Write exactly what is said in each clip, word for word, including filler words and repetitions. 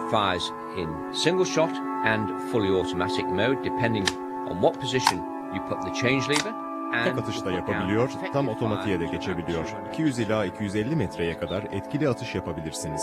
fires in single shot and fully automatic mode, depending on what position you put the change lever. Tek atışta yapabiliyor, tam otomatiğe de geçebiliyor. iki yüz ila iki yüz elli metreye kadar etkili atış yapabilirsiniz.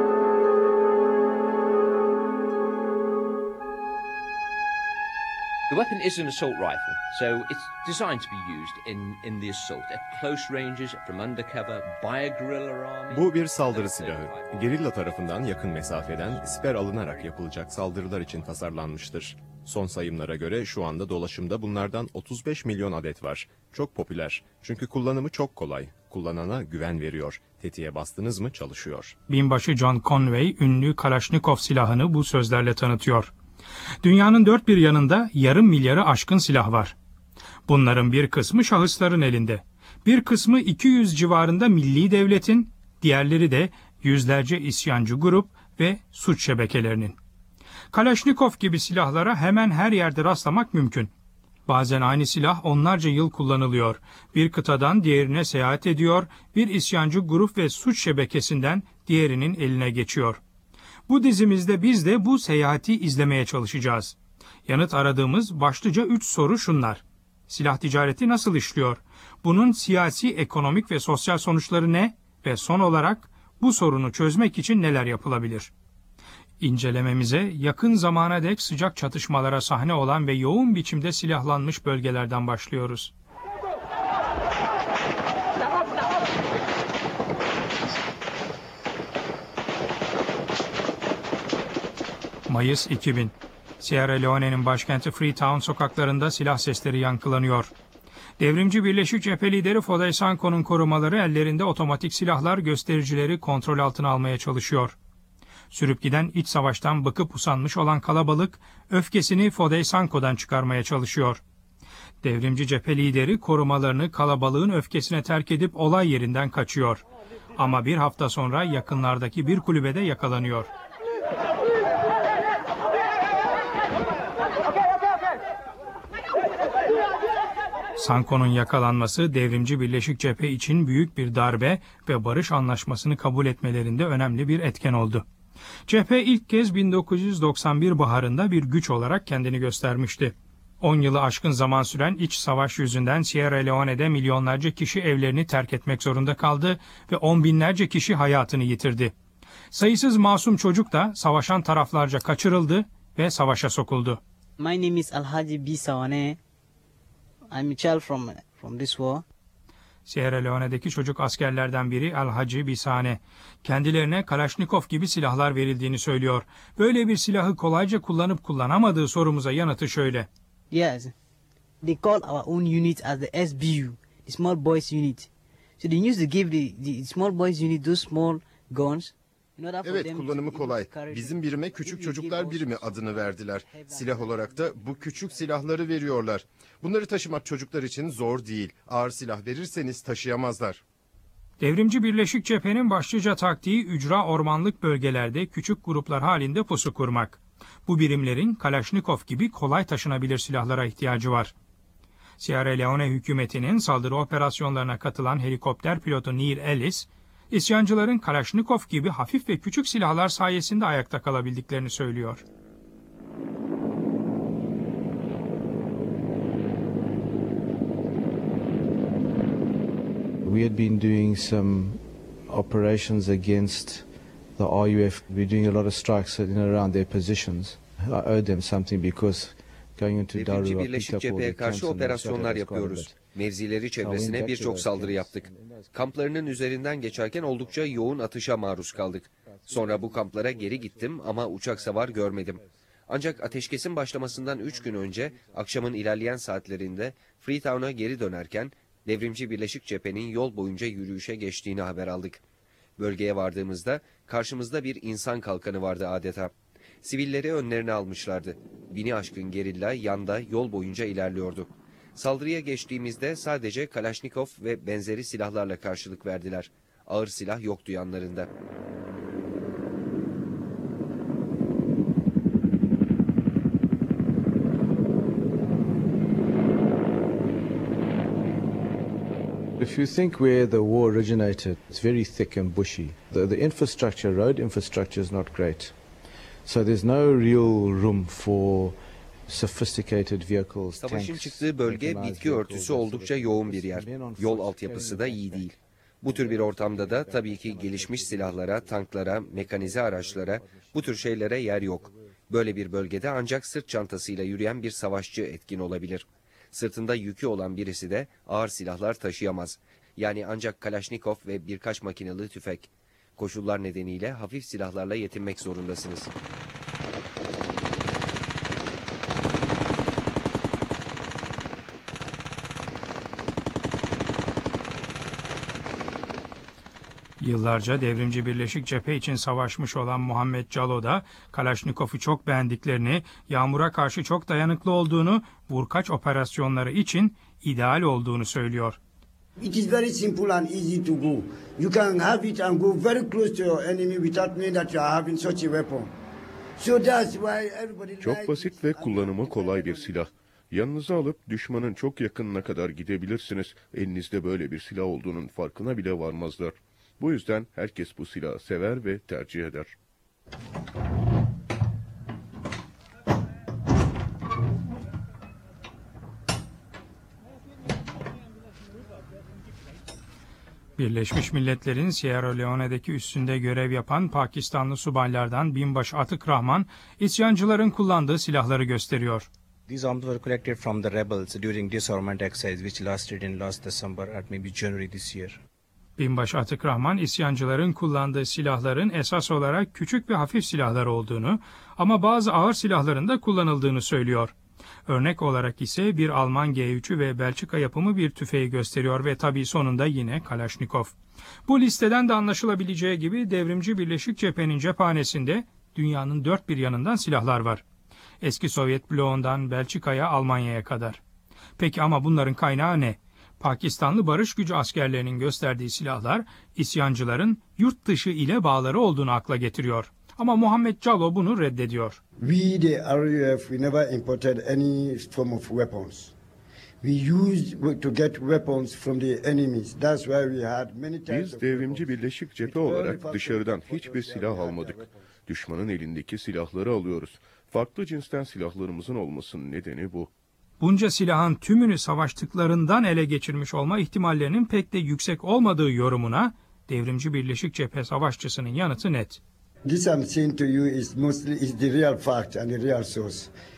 The weapon is an assault rifle, so it's designed to be used in in the assault at close ranges, from undercover, by a guerrilla army. Bu bir saldırı silahı. Gerilla tarafından yakın mesafeden siper alınarak yapılacak saldırılar için tasarlanmıştır. Son sayımlara göre şu anda dolaşımda bunlardan otuz beş milyon adet var. Çok popüler. Çünkü kullanımı çok kolay. Kullanana güven veriyor. Tetiğe bastınız mı çalışıyor. Binbaşı John Conway ünlü Kalashnikov silahını bu sözlerle tanıtıyor. Dünyanın dört bir yanında yarım milyarı aşkın silah var. Bunların bir kısmı şahısların elinde. Bir kısmı iki yüz civarında milli devletin, diğerleri de yüzlerce isyancı grup ve suç şebekelerinin. Kalashnikov gibi silahlara hemen her yerde rastlamak mümkün. Bazen aynı silah onlarca yıl kullanılıyor. Bir kıtadan diğerine seyahat ediyor, bir isyancı grup ve suç şebekesinden diğerinin eline geçiyor. Bu dizimizde biz de bu seyahati izlemeye çalışacağız. Yanıt aradığımız başlıca üç soru şunlar. Silah ticareti nasıl işliyor? Bunun siyasi, ekonomik ve sosyal sonuçları ne? Ve son olarak bu sorunu çözmek için neler yapılabilir? İncelememize yakın zamana dek sıcak çatışmalara sahne olan ve yoğun biçimde silahlanmış bölgelerden başlıyoruz. Mayıs iki bin. Sierra Leone'nin başkenti Freetown sokaklarında silah sesleri yankılanıyor. Devrimci Birleşik Cephe lideri Foday Sanko'nun korumaları ellerinde otomatik silahlar göstericileri kontrol altına almaya çalışıyor. Sürüp giden iç savaştan bıkıp usanmış olan kalabalık öfkesini Foday Sanko'dan çıkarmaya çalışıyor. Devrimci Cephe lideri korumalarını kalabalığın öfkesine terk edip olay yerinden kaçıyor. Ama bir hafta sonra yakınlardaki bir kulübede yakalanıyor. Sanko'nun yakalanması Devrimci Birleşik Cephe için büyük bir darbe ve barış anlaşmasını kabul etmelerinde önemli bir etken oldu. Cephe ilk kez bin dokuz yüz doksan bir baharında bir güç olarak kendini göstermişti. on yılı aşkın zaman süren iç savaş yüzünden Sierra Leone'de milyonlarca kişi evlerini terk etmek zorunda kaldı ve on binlerce kişi hayatını yitirdi. Sayısız masum çocuk da savaşan taraflarca kaçırıldı ve savaşa sokuldu. My name is Alhaji Bisawane. I'm a child from from this war. Sierra Leone'deki çocuk askerlerden biri Alhaji Bisane. Kendilerine Kalashnikov gibi silahlar verildiğini söylüyor. Böyle bir silahı kolayca kullanıp kullanamadığı sorumuza yanıtı şöyle. Yes. They call our own unit as the S B U, the Small Boys Unit. So they used to give the, the Small Boys Unit those small guns. Evet, kullanımı kolay. Bizim birime küçük çocuklar birimi adını verdiler. Silah olarak da bu küçük silahları veriyorlar. Bunları taşımak çocuklar için zor değil. Ağır silah verirseniz taşıyamazlar. Devrimci Birleşik Cephe'nin başlıca taktiği ücra ormanlık bölgelerde küçük gruplar halinde pusu kurmak. Bu birimlerin Kalashnikov gibi kolay taşınabilir silahlara ihtiyacı var. Sierra Leone hükümetinin saldırı operasyonlarına katılan helikopter pilotu Neil Ellis, İsyancıların Kalashnikov gibi hafif ve küçük silahlar sayesinde ayakta kalabildiklerini söylüyor. We had been doing some operations against the R U F. We were doing a lot of strikes in and around their positions. I owed them something because going into Daru, Devrimci Birleşik Cephe'ye karşı operasyonlar yapıyoruz. Mevzileri çevresine birçok saldırı yaptık. Kamplarının üzerinden geçerken oldukça yoğun atışa maruz kaldık. Sonra bu kamplara geri gittim ama uçak savar görmedim. Ancak ateşkesin başlamasından üç gün önce akşamın ilerleyen saatlerinde Freetown'a geri dönerken Devrimci Birleşik Cephe'nin yol boyunca yürüyüşe geçtiğini haber aldık. Bölgeye vardığımızda karşımızda bir insan kalkanı vardı adeta. Sivilleri önlerine almışlardı. Bini aşkın gerilla yanda yol boyunca ilerliyordu. Saldırıya geçtiğimizde sadece Kalashnikov ve benzeri silahlarla karşılık verdiler. Ağır silah yoktu yanlarında. If you think where the war originated, it's very thick and bushy. The, the infrastructure, road infrastructure is not great. So there's no real room for sophisticated vehicles. Savaşın çıktığı bölge bitki örtüsü oldukça yoğun bir yer. Yol altyapısı da iyi değil. Bu tür bir ortamda da tabii ki gelişmiş silahlara, tanklara, mekanize araçlara, bu tür şeylere yer yok. Böyle bir bölgede ancak sırt çantasıyla yürüyen bir savaşçı etkin olabilir. Sırtında yükü olan birisi de ağır silahlar taşıyamaz. Yani ancak Kalaşnikov ve birkaç makinalı tüfek. Koşullar nedeniyle hafif silahlarla yetinmek zorundasınız. Yıllarca devrimci Birleşik Cephe için savaşmış olan Muhammed Calo da Kalaşnikov'u çok beğendiklerini, yağmura karşı çok dayanıklı olduğunu, vurkaç operasyonları için ideal olduğunu söylüyor. It is very simple and easy to go. You can have it and go very close to your enemy without knowing that you are having such a weapon. So that's why everybody Çok basit ve kullanımı kolay bir silah. Yanınıza alıp düşmanın çok yakınına kadar gidebilirsiniz. Elinizde böyle bir silah olduğunun farkına bile varmazlar. Bu yüzden herkes bu silahı sever ve tercih eder. Birleşmiş Milletler'in Sierra Leone'deki üssünde görev yapan Pakistanlı subaylardan binbaşı Atık Rahman, isyancıların kullandığı silahları gösteriyor. These arms were collected from the rebels during disarmament exercise which lasted in last December at maybe January this year. Binbaşı Atık Rahman, isyancıların kullandığı silahların esas olarak küçük ve hafif silahlar olduğunu ama bazı ağır silahların da kullanıldığını söylüyor. Örnek olarak ise bir Alman G üç'ü ve Belçika yapımı bir tüfeği gösteriyor ve tabii sonunda yine Kalaşnikov. Bu listeden de anlaşılabileceği gibi devrimci Birleşik Cephe'nin cephanesinde dünyanın dört bir yanından silahlar var. Eski Sovyet bloğundan Belçika'ya, Almanya'ya kadar. Peki ama bunların kaynağı ne? Pakistanlı barış gücü askerlerinin gösterdiği silahlar isyancıların yurt dışı ile bağları olduğunu akla getiriyor. Ama Muhammed Calo bunu reddediyor. We the R U F we never imported any form of weapons. We used to get weapons from the enemies. That's why we had many types. Biz devrimci Birleşik Cephe olarak dışarıdan hiçbir silah almadık. Düşmanın elindeki silahları alıyoruz. Farklı cinsten silahlarımızın olmasının nedeni bu. Bunca silahın tümünü savaştıklarından ele geçirmiş olma ihtimallerinin pek de yüksek olmadığı yorumuna devrimci Birleşik Cephe savaşçısının yanıtı net. This I'm saying to you is mostly is the real fact and the real source.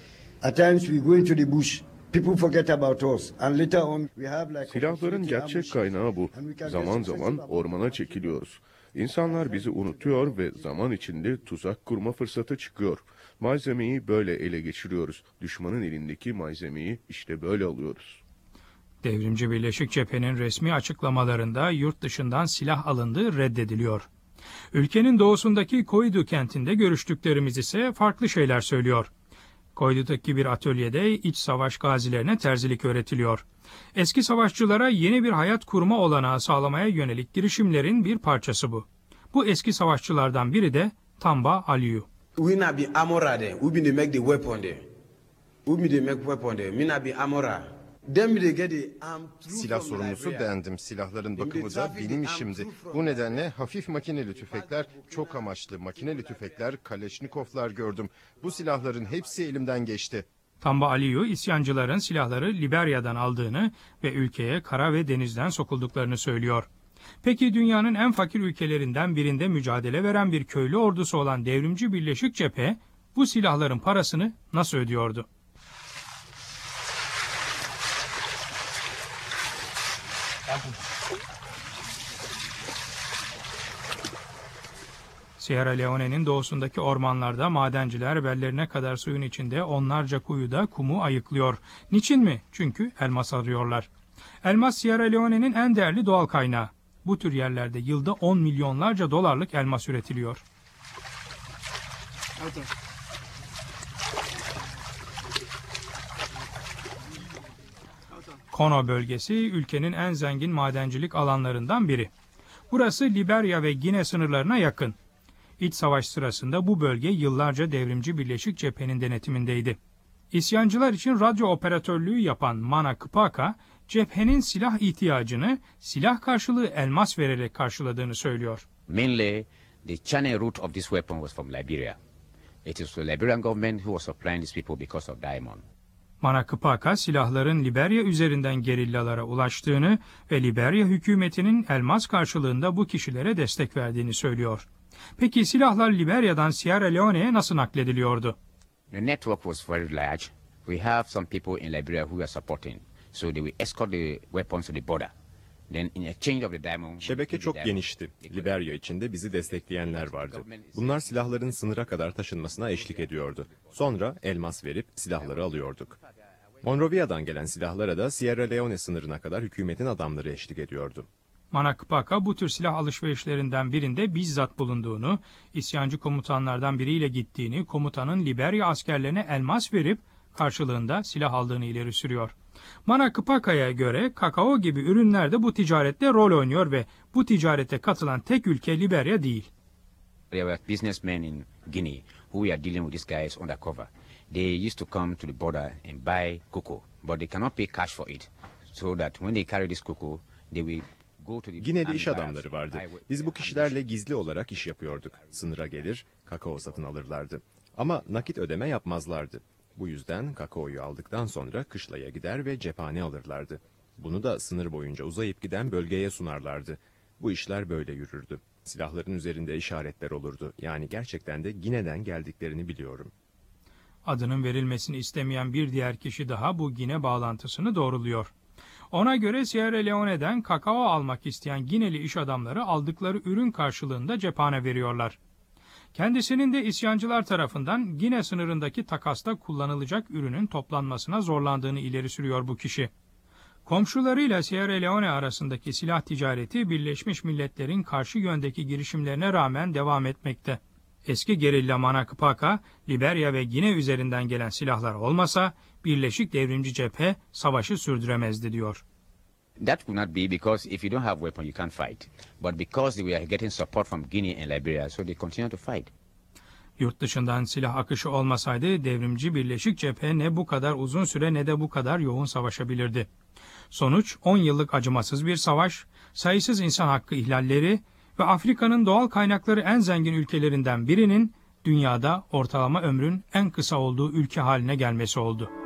At times we go into the bush, people forget about us and later on we have like silahların gerçek kaynağı bu. Zaman zaman ormana çekiliyoruz. İnsanlar bizi unutuyor ve zaman içinde tuzak kurma fırsatı çıkıyor. Malzemeyi böyle ele geçiriyoruz. Düşmanın elindeki malzemeyi işte böyle alıyoruz. Devrimci Birleşik Cephe'nin resmi açıklamalarında yurt dışından silah alındığı reddediliyor. Ülkenin doğusundaki Koydu kentinde görüştüklerimiz ise farklı şeyler söylüyor. Koydu'daki bir atölyede iç savaş gazilerine terzilik öğretiliyor. Eski savaşçılara yeni bir hayat kurma olanağı sağlamaya yönelik girişimlerin bir parçası bu. Bu eski savaşçılardan biri de Tamba Aliyu. We na be amora there. We be dey make the weapon there. We be dey make weapon there. Me na be amora. Silah sorumlusu bendim. Silahların bakımı da benim işimdi. Bu nedenle hafif makineli tüfekler, çok amaçlı makineli tüfekler, Kalaşnikovlar gördüm. Bu silahların hepsi elimden geçti. Tamba Aliyu, isyancıların silahları Liberya'dan aldığını ve ülkeye kara ve denizden sokulduklarını söylüyor. Peki dünyanın en fakir ülkelerinden birinde mücadele veren bir köylü ordusu olan devrimci Birleşik Cephe bu silahların parasını nasıl ödüyordu? Sierra Leone'nin doğusundaki ormanlarda madenciler bellerine kadar suyun içinde onlarca kuyuda kumu ayıklıyor. Niçin mi? Çünkü elmas arıyorlar. Elmas Sierra Leone'nin en değerli doğal kaynağı. Bu tür yerlerde yılda on milyonlarca dolarlık elmas üretiliyor. Okay. Kono bölgesi ülkenin en zengin madencilik alanlarından biri. Burası Liberya ve Gine sınırlarına yakın. İç savaş sırasında bu bölge yıllarca devrimci Birleşik Cephe'nin denetimindeydi. İsyancılar için radyo operatörlüğü yapan Mana Kpaka, cephenin silah ihtiyacını silah karşılığı elmas vererek karşıladığını söylüyor. Mainly, the channel route of this weapon was from Liberia. It is the Liberian government who was supplying these people because of diamond. Manakıpaka silahların Liberya üzerinden gerillalara ulaştığını ve Liberya hükümetinin elmas karşılığında bu kişilere destek verdiğini söylüyor. Peki silahlar Liberya'dan Sierra Leone'ye nasıl naklediliyordu? The network was very large. We have some people in Liberia who are supporting. So they will escort the weapons to the border. Then in exchange of the diamond, şebeke çok genişti. Liberya içinde bizi destekleyenler vardı. Bunlar silahların sınıra kadar taşınmasına eşlik ediyordu. Sonra elmas verip silahları alıyorduk. Monrovia'dan gelen silahlara da Sierra Leone sınırına kadar hükümetin adamları eşlik ediyordu. Manakıpaka bu tür silah alışverişlerinden birinde bizzat bulunduğunu, isyancı komutanlardan biriyle gittiğini, komutanın Liberya askerlerine elmas verip karşılığında silah aldığını ileri sürüyor. Manakıpaka'ya göre kakao gibi ürünler de bu ticarette rol oynuyor ve bu ticarete katılan tek ülke Liberya değil. There were businessmen in Guinea who were dealing with these guys undercover. They used to come to the border and buy cocoa, but they cannot pay cash for it. So that when they carry this cocoa, they will go to the... Gine'de iş adamları vardı. Biz bu kişilerle gizli olarak iş yapıyorduk. Sınıra gelir, kakao satın alırlardı. Ama nakit ödeme yapmazlardı. Bu yüzden kakaoyu aldıktan sonra kışlaya gider ve cephane alırlardı. Bunu da sınır boyunca uzayıp giden bölgeye sunarlardı. Bu işler böyle yürürdü. Silahların üzerinde işaretler olurdu. Yani gerçekten de Gine'den geldiklerini biliyorum. Adının verilmesini istemeyen bir diğer kişi daha bu Gine bağlantısını doğruluyor. Ona göre Sierra Leone'den kakao almak isteyen Gineli iş adamları aldıkları ürün karşılığında cephane veriyorlar. Kendisinin de isyancılar tarafından Gine sınırındaki takasta kullanılacak ürünün toplanmasına zorlandığını ileri sürüyor bu kişi. Komşularıyla Sierra Leone arasındaki silah ticareti Birleşmiş Milletler'in karşı yöndeki girişimlerine rağmen devam etmekte. Eski gerilla Manakıpaka, Liberya ve Gine üzerinden gelen silahlar olmasa Birleşik Devrimci Cephe savaşı sürdüremezdi diyor. That would not be because if you don't have weapon you can't fight. But because they were getting support from Guinea and Liberia, so they continue to fight. Yurt dışından silah akışı olmasaydı devrimci Birleşik Cephe ne bu kadar uzun süre ne de bu kadar yoğun savaşabilirdi. Sonuç on yıllık acımasız bir savaş, sayısız insan hakkı ihlalleri ve Afrika'nın doğal kaynakları en zengin ülkelerinden birinin dünyada ortalama ömrün en kısa olduğu ülke haline gelmesi oldu.